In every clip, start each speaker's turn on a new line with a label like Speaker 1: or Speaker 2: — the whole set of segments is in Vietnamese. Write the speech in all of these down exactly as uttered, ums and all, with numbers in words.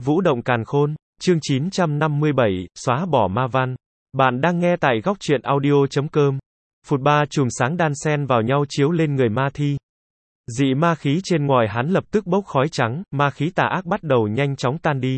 Speaker 1: Vũ động càn khôn, chương chín trăm năm mươi bảy, xóa bỏ ma văn. Bạn đang nghe tại góc truyện audio.com. Phụt ba chùm sáng đan xen vào nhau chiếu lên người ma thi. Dị ma khí trên ngoài hắn lập tức bốc khói trắng, ma khí tà ác bắt đầu nhanh chóng tan đi.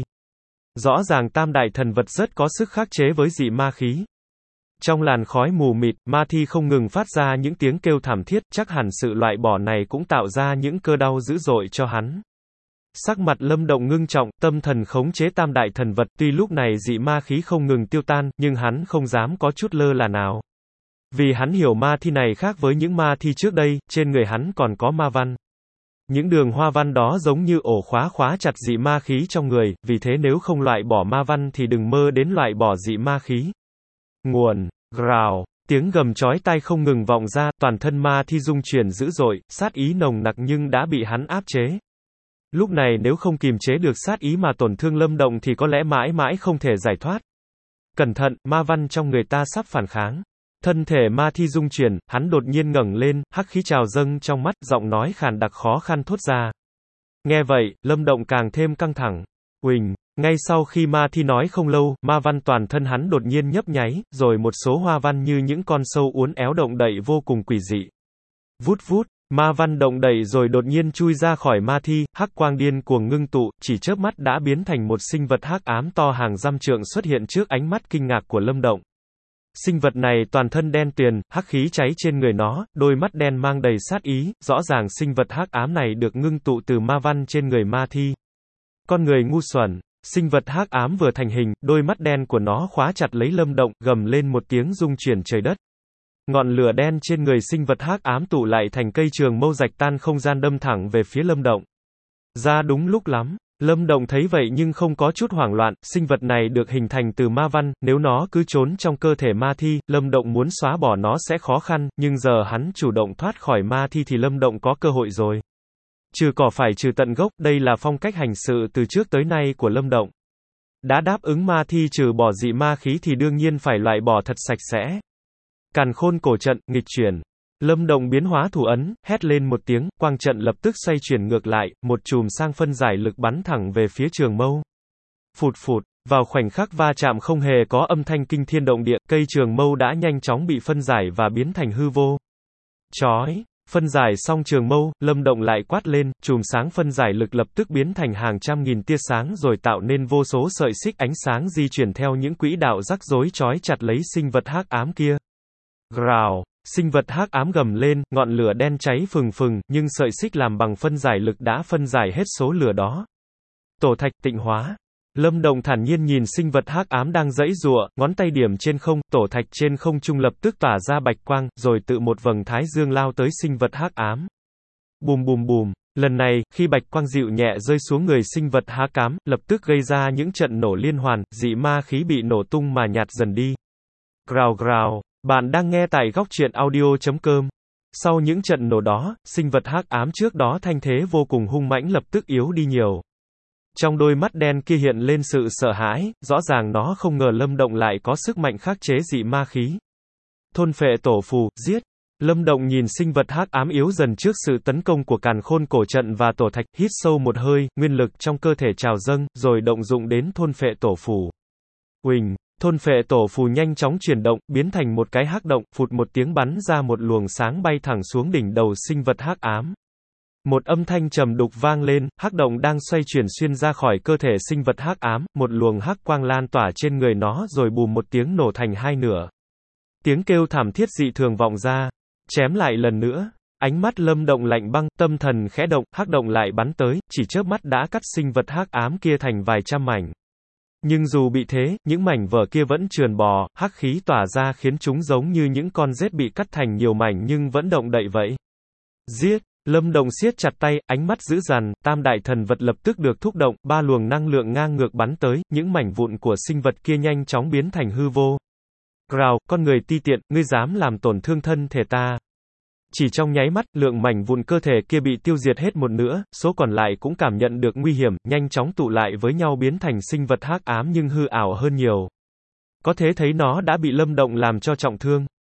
Speaker 1: Rõ ràng tam đại thần vật rất có sức khắc chế với dị ma khí. Trong làn khói mù mịt, ma thi không ngừng phát ra những tiếng kêu thảm thiết, chắc hẳn sự loại bỏ này cũng tạo ra những cơn đau dữ dội cho hắn. Sắc mặt Lâm Động ngưng trọng, tâm thần khống chế tam đại thần vật, tuy lúc này dị ma khí không ngừng tiêu tan, nhưng hắn không dám có chút lơ là nào. Vì hắn hiểu ma thi này khác với những ma thi trước đây, trên người hắn còn có ma văn. Những đường hoa văn đó giống như ổ khóa khóa chặt dị ma khí trong người, vì thế nếu không loại bỏ ma văn thì đừng mơ đến loại bỏ dị ma khí. Nguồn, rào, tiếng gầm chói tai không ngừng vọng ra, toàn thân ma thi rung chuyển dữ dội, sát ý nồng nặc nhưng đã bị hắn áp chế. Lúc này nếu không kiềm chế được sát ý mà tổn thương Lâm Động thì có lẽ mãi mãi không thể giải thoát. Cẩn thận, ma văn trong người ta sắp phản kháng. Thân thể ma thi rung chuyển, hắn đột nhiên ngẩng lên, hắc khí trào dâng trong mắt, giọng nói khàn đặc khó khăn thốt ra. Nghe vậy, Lâm Động càng thêm căng thẳng. Uỳnh, ngay sau khi ma thi nói không lâu, ma văn toàn thân hắn đột nhiên nhấp nháy, rồi một số hoa văn như những con sâu uốn éo động đậy vô cùng quỷ dị. Vút vút. Ma văn động đậy rồi đột nhiên chui ra khỏi ma thi, hắc quang điên cuồng ngưng tụ, chỉ chớp mắt đã biến thành một sinh vật hắc ám to hàng dăm trượng xuất hiện trước ánh mắt kinh ngạc của Lâm Động. Sinh vật này toàn thân đen tuyền, hắc khí cháy trên người nó, đôi mắt đen mang đầy sát ý, rõ ràng sinh vật hắc ám này được ngưng tụ từ ma văn trên người ma thi. Con người ngu xuẩn, sinh vật hắc ám vừa thành hình, đôi mắt đen của nó khóa chặt lấy Lâm Động, gầm lên một tiếng rung chuyển trời đất. Ngọn lửa đen trên người sinh vật hắc ám tụ lại thành cây trường mâu rạch tan không gian đâm thẳng về phía Lâm Động. Ra đúng lúc lắm. Lâm Động thấy vậy nhưng không có chút hoảng loạn, sinh vật này được hình thành từ ma văn, nếu nó cứ trốn trong cơ thể ma thi, Lâm Động muốn xóa bỏ nó sẽ khó khăn, nhưng giờ hắn chủ động thoát khỏi ma thi thì Lâm Động có cơ hội rồi. Trừ cỏ phải trừ tận gốc, đây là phong cách hành sự từ trước tới nay của Lâm Động. Đã đáp ứng ma thi trừ bỏ dị ma khí thì đương nhiên phải loại bỏ thật sạch sẽ. Càn khôn cổ trận, nghịch chuyển. Lâm Động biến hóa thủ ấn, hét lên một tiếng, quang trận lập tức xoay chuyển ngược lại, một chùm sang phân giải lực bắn thẳng về phía trường mâu. Phụt phụt, vào khoảnh khắc va chạm không hề có âm thanh kinh thiên động địa, cây trường mâu đã nhanh chóng bị phân giải và biến thành hư vô. Chói, phân giải xong trường mâu, Lâm Động lại quát lên, chùm sáng phân giải lực lập tức biến thành hàng trăm nghìn tia sáng rồi tạo nên vô số sợi xích ánh sáng di chuyển theo những quỹ đạo rắc rối chói chặt lấy sinh vật hắc ám kia. Rào, sinh vật hắc ám gầm lên, ngọn lửa đen cháy phừng phừng, nhưng sợi xích làm bằng phân giải lực đã phân giải hết số lửa đó. Tổ thạch tịnh hóa. Lâm Động thản nhiên nhìn sinh vật hắc ám đang giãy giụa, ngón tay điểm trên không, tổ thạch trên không trung lập tức tỏa ra bạch quang, rồi tự một vầng thái dương lao tới sinh vật hắc ám. Bùm bùm bùm, lần này, khi bạch quang dịu nhẹ rơi xuống người sinh vật hắc ám, lập tức gây ra những trận nổ liên hoàn, dị ma khí bị nổ tung mà nhạt dần đi. Grào grào. Bạn đang nghe tại góc truyện audio.com. Sau những trận nổ đó, sinh vật hắc ám trước đó thanh thế vô cùng hung mãnh lập tức yếu đi nhiều. Trong đôi mắt đen kia hiện lên sự sợ hãi, rõ ràng nó không ngờ Lâm Động lại có sức mạnh khắc chế dị ma khí. Thôn phệ tổ phù, giết. Lâm Động nhìn sinh vật hắc ám yếu dần trước sự tấn công của càn khôn cổ trận và tổ thạch, hít sâu một hơi, nguyên lực trong cơ thể trào dâng, rồi động dụng đến thôn phệ tổ phù. Uỳnh. Thôn phệ tổ phù nhanh chóng chuyển động, biến thành một cái hắc động, phụt một tiếng bắn ra một luồng sáng bay thẳng xuống đỉnh đầu sinh vật hắc ám. Một âm thanh trầm đục vang lên, hắc động đang xoay chuyển xuyên ra khỏi cơ thể sinh vật hắc ám, một luồng hắc quang lan tỏa trên người nó rồi bùm một tiếng nổ thành hai nửa. Tiếng kêu thảm thiết dị thường vọng ra. Chém lại lần nữa. Ánh mắt Lâm Động lạnh băng, tâm thần khẽ động, hắc động lại bắn tới, chỉ chớp mắt đã cắt sinh vật hắc ám kia thành vài trăm mảnh. Nhưng dù bị thế, những mảnh vỡ kia vẫn trườn bò, hắc khí tỏa ra khiến chúng giống như những con rết bị cắt thành nhiều mảnh nhưng vẫn động đậy vậy. Giết! Lâm Động siết chặt tay, ánh mắt dữ dằn, tam đại thần vật lập tức được thúc động, ba luồng năng lượng ngang ngược bắn tới, những mảnh vụn của sinh vật kia nhanh chóng biến thành hư vô. Grào, con người ti tiện, ngươi dám làm tổn thương thân thể ta. Chỉ trong nháy mắt, lượng mảnh vụn cơ thể kia bị tiêu diệt hết một nửa, số còn lại cũng cảm nhận được nguy hiểm, nhanh chóng tụ lại với nhau biến thành sinh vật hắc ám nhưng hư ảo hơn nhiều. Có thể thấy nó đã bị Lâm Động làm cho trọng thương.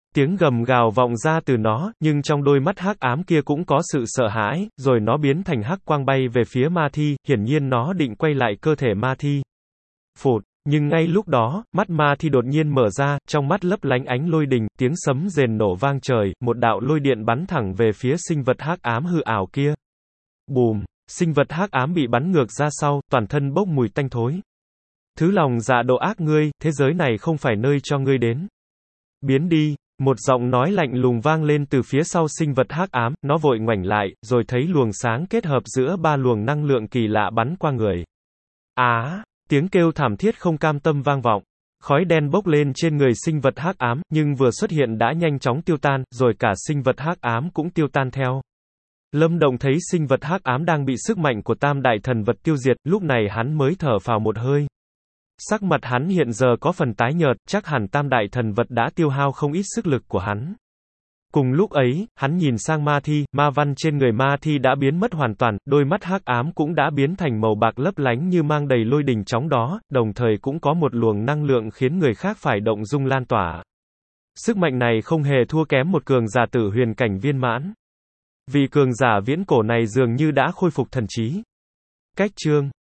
Speaker 1: Tiếng gầm gào vọng ra từ nó, nhưng trong đôi mắt hắc ám kia cũng có sự sợ hãi, rồi nó biến thành hắc quang bay về phía Ma Thi, hiển nhiên nó định quay lại cơ thể Ma Thi. Phụt, nhưng ngay lúc đó, mắt Ma Thi đột nhiên mở ra, trong mắt lấp lánh ánh lôi đình, tiếng sấm rền nổ vang trời, một đạo lôi điện bắn thẳng về phía sinh vật hắc ám hư ảo kia. Bùm, sinh vật hắc ám bị bắn ngược ra sau, toàn thân bốc mùi tanh thối. Thứ lòng dạ độ ác ngươi, thế giới này không phải nơi cho ngươi đến. Biến đi. Một giọng nói lạnh lùng vang lên từ phía sau sinh vật hắc ám, nó vội ngoảnh lại, rồi thấy luồng sáng kết hợp giữa ba luồng năng lượng kỳ lạ bắn qua người. Á, à, tiếng kêu thảm thiết không cam tâm vang vọng. Khói đen bốc lên trên người sinh vật hắc ám, nhưng vừa xuất hiện đã nhanh chóng tiêu tan, rồi cả sinh vật hắc ám cũng tiêu tan theo. Lâm Động thấy sinh vật hắc ám đang bị sức mạnh của tam đại thần vật tiêu diệt, lúc này hắn mới thở phào một hơi. Sắc mặt hắn hiện giờ có phần tái nhợt, chắc hẳn tam đại thần vật đã tiêu hao không ít sức lực của hắn. Cùng lúc ấy, hắn nhìn sang Ma Thi, ma văn trên người Ma Thi đã biến mất hoàn toàn, đôi mắt hắc ám cũng đã biến thành màu bạc lấp lánh như mang đầy lôi đình chóng đó, đồng thời cũng có một luồng năng lượng khiến người khác phải động dung lan tỏa. Sức mạnh này không hề thua kém một cường giả tử huyền cảnh viên mãn. Vì cường giả viễn cổ này dường như đã khôi phục thần trí. Cách chương